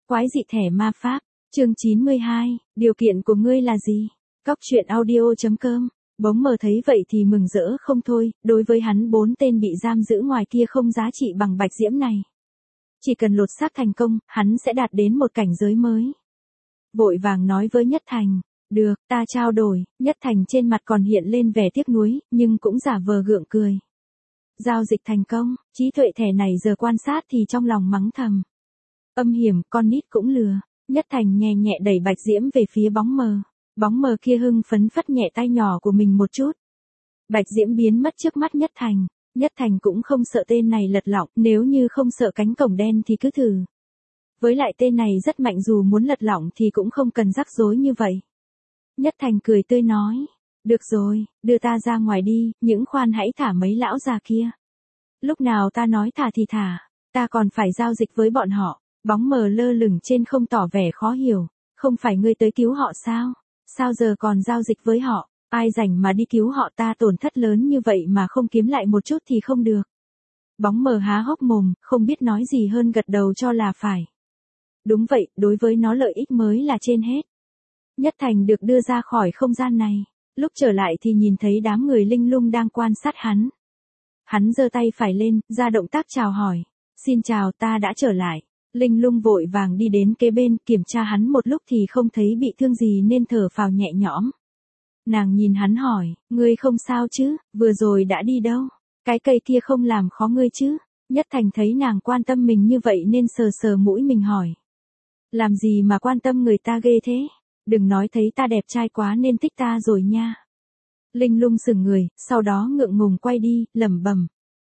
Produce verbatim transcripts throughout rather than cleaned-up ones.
Quái dị thẻ ma pháp, chương chín mươi hai, điều kiện của ngươi là gì? Cóc truyện audio chấm com. Bóng mờ thấy vậy thì mừng rỡ không thôi, đối với hắn bốn tên bị giam giữ ngoài kia không giá trị bằng Bạch Diễm này. Chỉ cần lột xác thành công, hắn sẽ đạt đến một cảnh giới mới. Vội vàng nói với Nhất Thành, được, ta trao đổi. Nhất Thành trên mặt còn hiện lên vẻ tiếc nuối, nhưng cũng giả vờ gượng cười. Giao dịch thành công, trí tuệ thẻ này giờ quan sát thì trong lòng mắng thầm. Âm hiểm, con nít cũng lừa. Nhất Thành nhẹ nhẹ đẩy Bạch Diễm về phía bóng mờ. Bóng mờ kia hưng phấn phất nhẹ tay nhỏ của mình một chút. Bạch Diễm biến mất trước mắt Nhất Thành. Nhất Thành cũng không sợ tên này lật lọng, nếu như không sợ cánh cổng đen thì cứ thử. Với lại tên này rất mạnh, dù muốn lật lọng thì cũng không cần rắc rối như vậy. Nhất Thành cười tươi nói, được rồi, đưa ta ra ngoài đi, những khoan hãy thả mấy lão già kia. Lúc nào ta nói thả thì thả, ta còn phải giao dịch với bọn họ. Bóng mờ lơ lửng trên không tỏ vẻ khó hiểu, không phải ngươi tới cứu họ sao? Sao giờ còn giao dịch với họ? Ai rảnh mà đi cứu họ, ta tổn thất lớn như vậy mà không kiếm lại một chút thì không được. Bóng mờ há hốc mồm, không biết nói gì hơn gật đầu cho là phải. Đúng vậy, đối với nó lợi ích mới là trên hết. Nhất Thành được đưa ra khỏi không gian này, lúc trở lại thì nhìn thấy đám người linh lung đang quan sát hắn. Hắn giơ tay phải lên, ra động tác chào hỏi. Xin chào, ta đã trở lại. Linh lung vội vàng đi đến kế bên, kiểm tra hắn một lúc thì không thấy bị thương gì nên thở phào nhẹ nhõm. Nàng nhìn hắn hỏi, ngươi không sao chứ, vừa rồi đã đi đâu? Cái cây kia không làm khó ngươi chứ? Nhất Thành thấy nàng quan tâm mình như vậy nên sờ sờ mũi mình hỏi. Làm gì mà quan tâm người ta ghê thế? Đừng nói thấy ta đẹp trai quá nên thích ta rồi nha. Linh lung sững người, sau đó ngượng ngùng quay đi, lẩm bẩm.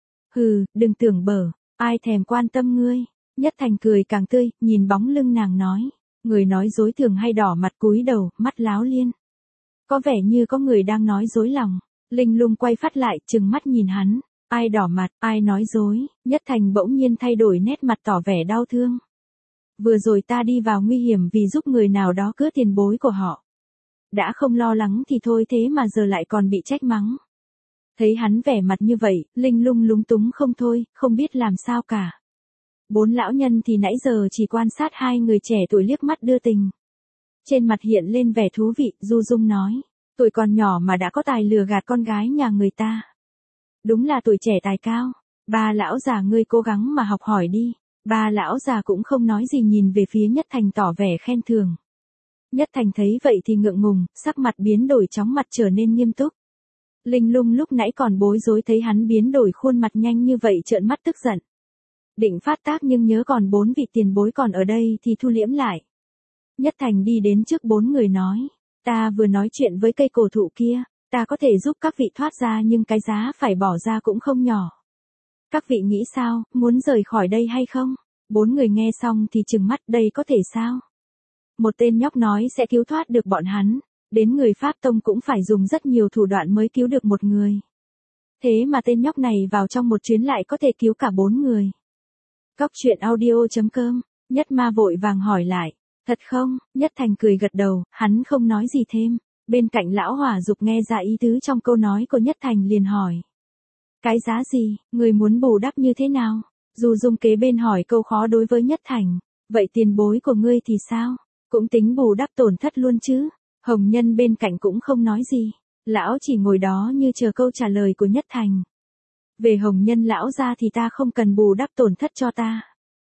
Hừ, đừng tưởng bở, ai thèm quan tâm ngươi. Nhất Thành cười càng tươi, nhìn bóng lưng nàng nói. Người nói dối thường hay đỏ mặt cúi đầu, mắt láo liên. Có vẻ như có người đang nói dối lòng. Linh lung quay phát lại, trừng mắt nhìn hắn. Ai đỏ mặt, ai nói dối. Nhất Thành bỗng nhiên thay đổi nét mặt tỏ vẻ đau thương. Vừa rồi ta đi vào nguy hiểm vì giúp người nào đó cướp tiền bối của họ. Đã không lo lắng thì thôi, thế mà giờ lại còn bị trách mắng. Thấy hắn vẻ mặt như vậy, Linh lung lúng túng không thôi, không biết làm sao cả. Bốn lão nhân thì nãy giờ chỉ quan sát hai người trẻ tuổi liếc mắt đưa tình. Trên mặt hiện lên vẻ thú vị, du dung nói. Tuổi còn nhỏ mà đã có tài lừa gạt con gái nhà người ta. Đúng là tuổi trẻ tài cao. Ba lão già ngươi cố gắng mà học hỏi đi. Ba lão già cũng không nói gì, nhìn về phía Nhất Thành tỏ vẻ khen thường. Nhất Thành thấy vậy thì ngượng ngùng, sắc mặt biến đổi, chóng mặt trở nên nghiêm túc. Linh lung lúc nãy còn bối rối thấy hắn biến đổi khuôn mặt nhanh như vậy trợn mắt tức giận. Định phát tác nhưng nhớ còn bốn vị tiền bối còn ở đây thì thu liễm lại. Nhất Thành đi đến trước bốn người nói. Ta vừa nói chuyện với cây cổ thụ kia, ta có thể giúp các vị thoát ra nhưng cái giá phải bỏ ra cũng không nhỏ. Các vị nghĩ sao, muốn rời khỏi đây hay không? Bốn người nghe xong thì trừng mắt, đây có thể sao? Một tên nhóc nói sẽ cứu thoát được bọn hắn. Đến người Pháp Tông cũng phải dùng rất nhiều thủ đoạn mới cứu được một người. Thế mà tên nhóc này vào trong một chuyến lại có thể cứu cả bốn người. Cóc truyện audio chấm com. Nhất Ma vội vàng hỏi lại. Thật không? Nhất Thành cười gật đầu, hắn không nói gì thêm. Bên cạnh lão Hỏa Dục nghe ra ý tứ trong câu nói của Nhất Thành liền hỏi. Cái giá gì, người muốn bù đắp như thế nào? Du dung kế bên hỏi câu khó đối với Nhất Thành. Vậy tiền bối của ngươi thì sao? Cũng tính bù đắp tổn thất luôn chứ? Hồng Nhân bên cạnh cũng không nói gì. Lão chỉ ngồi đó như chờ câu trả lời của Nhất Thành. Về Hồng Nhân lão ra thì ta không cần bù đắp tổn thất cho ta.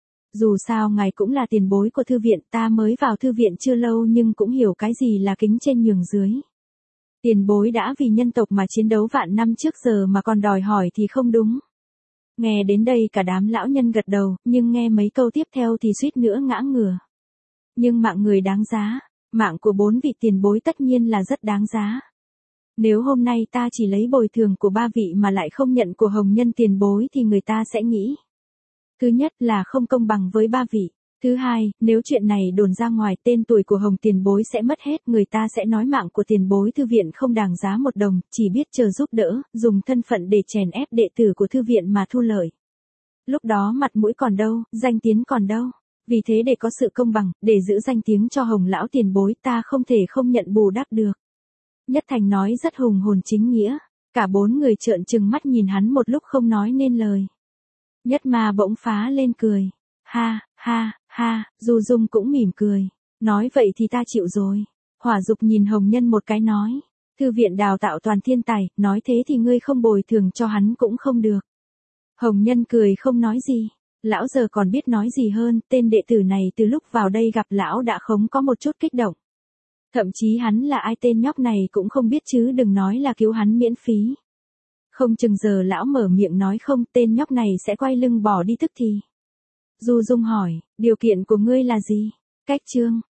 Dù sao ngài cũng là tiền bối của thư viện, ta mới vào thư viện chưa lâu nhưng cũng hiểu cái gì là kính trên nhường dưới. Tiền bối đã vì nhân tộc mà chiến đấu vạn năm trước giờ mà còn đòi hỏi thì không đúng. Nghe đến đây cả đám lão nhân gật đầu, nhưng nghe mấy câu tiếp theo thì suýt nữa ngã ngửa. Nhưng mạng người đáng giá, mạng của bốn vị tiền bối tất nhiên là rất đáng giá. Nếu hôm nay ta chỉ lấy bồi thường của ba vị mà lại không nhận của Hồng Nhân tiền bối thì người ta sẽ nghĩ. Thứ nhất là không công bằng với ba vị. Thứ hai, nếu chuyện này đồn ra ngoài tên tuổi của Hồng tiền bối sẽ mất hết, người ta sẽ nói mạng của tiền bối thư viện không đáng giá một đồng, chỉ biết chờ giúp đỡ, dùng thân phận để chèn ép đệ tử của thư viện mà thu lợi. Lúc đó mặt mũi còn đâu, danh tiếng còn đâu. Vì thế để có sự công bằng, để giữ danh tiếng cho Hồng lão tiền bối, ta không thể không nhận bù đắp được. Nhất Thành nói rất hùng hồn chính nghĩa. Cả bốn người trợn trừng mắt nhìn hắn một lúc không nói nên lời. Nhất Ma bỗng phá lên cười. Ha, ha, Ha, Du Dung cũng mỉm cười. Nói vậy thì ta chịu rồi. Hỏa Dục nhìn Hồng Nhân một cái nói. Thư viện đào tạo toàn thiên tài, nói thế thì ngươi không bồi thường cho hắn cũng không được. Hồng Nhân cười không nói gì. Lão giờ còn biết nói gì hơn, tên đệ tử này từ lúc vào đây gặp lão đã không có một chút kích động. Thậm chí hắn là ai tên nhóc này cũng không biết chứ đừng nói là cứu hắn miễn phí. Không chừng giờ lão mở miệng nói không tên nhóc này sẽ quay lưng bỏ đi tức thì. Du Dung hỏi, điều kiện của ngươi là gì? Cách chương.